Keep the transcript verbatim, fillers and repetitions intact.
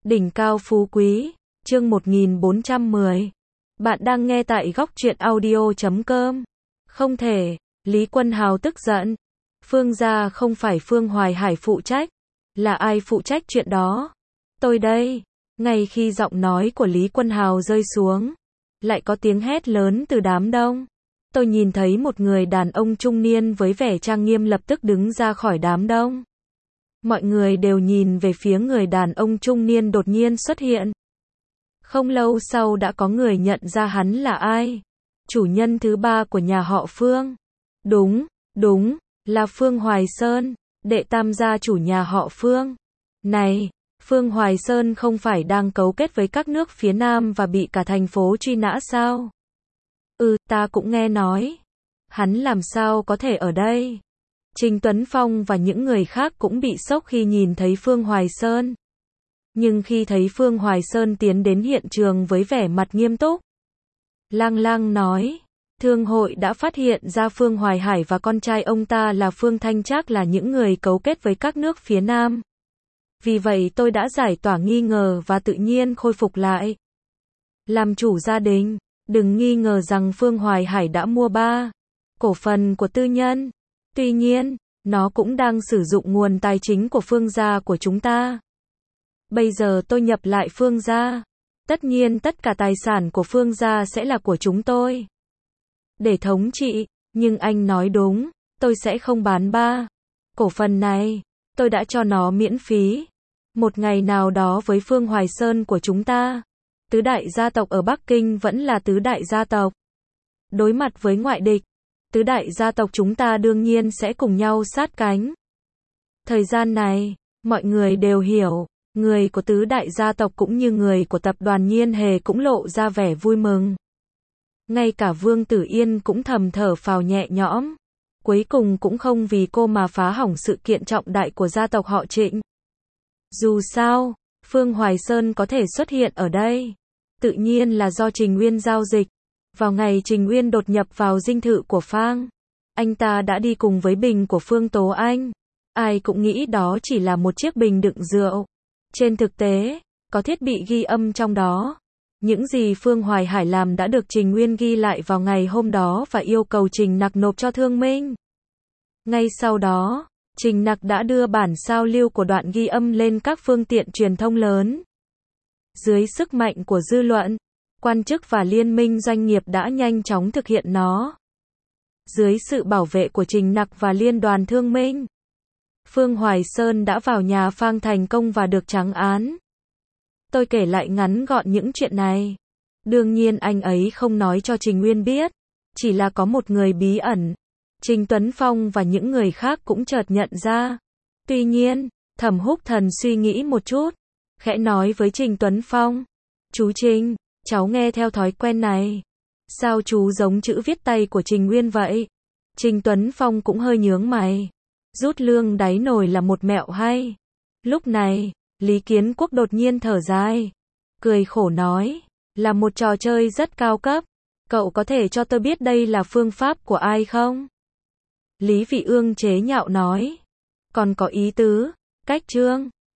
Đỉnh cao phú quý, chương một nghìn bốn trăm mười. Bạn đang nghe tại góc truyện audio chấm com. Không thể, Lý Quân Hào tức giận. Phương gia không phải Phương Hoài Hải phụ trách, là ai phụ trách chuyện đó? Tôi đây. Ngay khi giọng nói của Lý Quân Hào rơi xuống, lại có tiếng hét lớn từ đám đông. Tôi nhìn thấy một người đàn ông trung niên với vẻ trang nghiêm lập tức đứng ra khỏi đám đông. Mọi người đều nhìn về phía người đàn ông trung niên đột nhiên xuất hiện. Không lâu sau đã có người nhận ra hắn là ai. Chủ nhân thứ ba của nhà họ Phương. Đúng, đúng, là Phương Hoài Sơn, đệ tam gia chủ nhà họ Phương. Này, Phương Hoài Sơn không phải đang cấu kết với các nước phía Nam và bị cả thành phố truy nã sao? Ừ, ta cũng nghe nói. Hắn làm sao có thể ở đây? Trình Tuấn Phong và những người khác cũng bị sốc khi nhìn thấy Phương Hoài Sơn. Nhưng khi thấy Phương Hoài Sơn tiến đến hiện trường với vẻ mặt nghiêm túc, Lang Lang nói, thương hội đã phát hiện ra Phương Hoài Hải và con trai ông ta là Phương Thanh Trác là những người cấu kết với các nước phía Nam. Vì vậy tôi đã giải tỏa nghi ngờ và tự nhiên khôi phục lại. Làm chủ gia đình, đừng nghi ngờ rằng Phương Hoài Hải đã mua ba cổ phần của tư nhân. Tuy nhiên, nó cũng đang sử dụng nguồn tài chính của Phương gia của chúng ta. Bây giờ tôi nhập lại Phương gia. Tất nhiên tất cả tài sản của Phương gia sẽ là của chúng tôi. Để thống trị, nhưng anh nói đúng, tôi sẽ không bán ba cổ phần này. Tôi đã cho nó miễn phí. Một ngày nào đó với Phương Hoài Sơn của chúng ta, tứ đại gia tộc ở Bắc Kinh vẫn là tứ đại gia tộc. Đối mặt với ngoại địch, tứ đại gia tộc chúng ta đương nhiên sẽ cùng nhau sát cánh. Thời gian này, mọi người đều hiểu, người của tứ đại gia tộc cũng như người của tập đoàn Nhiên Hề cũng lộ ra vẻ vui mừng. Ngay cả Vương Tử Yên cũng thầm thở phào nhẹ nhõm. Cuối cùng cũng không vì cô mà phá hỏng sự kiện trọng đại của gia tộc họ Trịnh. Dù sao, Phương Hoài Sơn có thể xuất hiện ở đây, tự nhiên là do Trình Nguyên giao dịch. Vào ngày Trình Nguyên đột nhập vào dinh thự của Phang, anh ta đã đi cùng với bình của Phương Tố Anh. Ai cũng nghĩ đó chỉ là một chiếc bình đựng rượu. Trên thực tế, có thiết bị ghi âm trong đó. Những gì Phương Hoài Hải làm đã được Trình Nguyên ghi lại vào ngày hôm đó và yêu cầu Trình Nặc nộp cho Thương Minh. Ngay sau đó, Trình Nặc đã đưa bản sao lưu của đoạn ghi âm lên các phương tiện truyền thông lớn. Dưới sức mạnh của dư luận, quan chức và liên minh doanh nghiệp đã nhanh chóng thực hiện nó. Dưới sự bảo vệ của Trình Nặc và Liên đoàn Thương Minh, Phương Hoài Sơn đã vào nhà Phang thành công và được trắng án. Tôi kể lại ngắn gọn những chuyện này. Đương nhiên anh ấy không nói cho Trình Nguyên biết, chỉ là có một người bí ẩn. Trình Tuấn Phong và những người khác cũng chợt nhận ra. Tuy nhiên, Thẩm Húc Thần suy nghĩ một chút, khẽ nói với Trình Tuấn Phong, chú Trình, cháu nghe theo thói quen này. Sao chú giống chữ viết tay của Trình Nguyên vậy? Trình Tuấn Phong cũng hơi nhướng mày. Rút lương đáy nồi là một mẹo hay. Lúc này, Lý Kiến Quốc đột nhiên thở dài, cười khổ nói, là một trò chơi rất cao cấp. Cậu có thể cho tôi biết đây là phương pháp của ai không? Lý Vị Ương chế nhạo nói, còn có ý tứ, cách chương.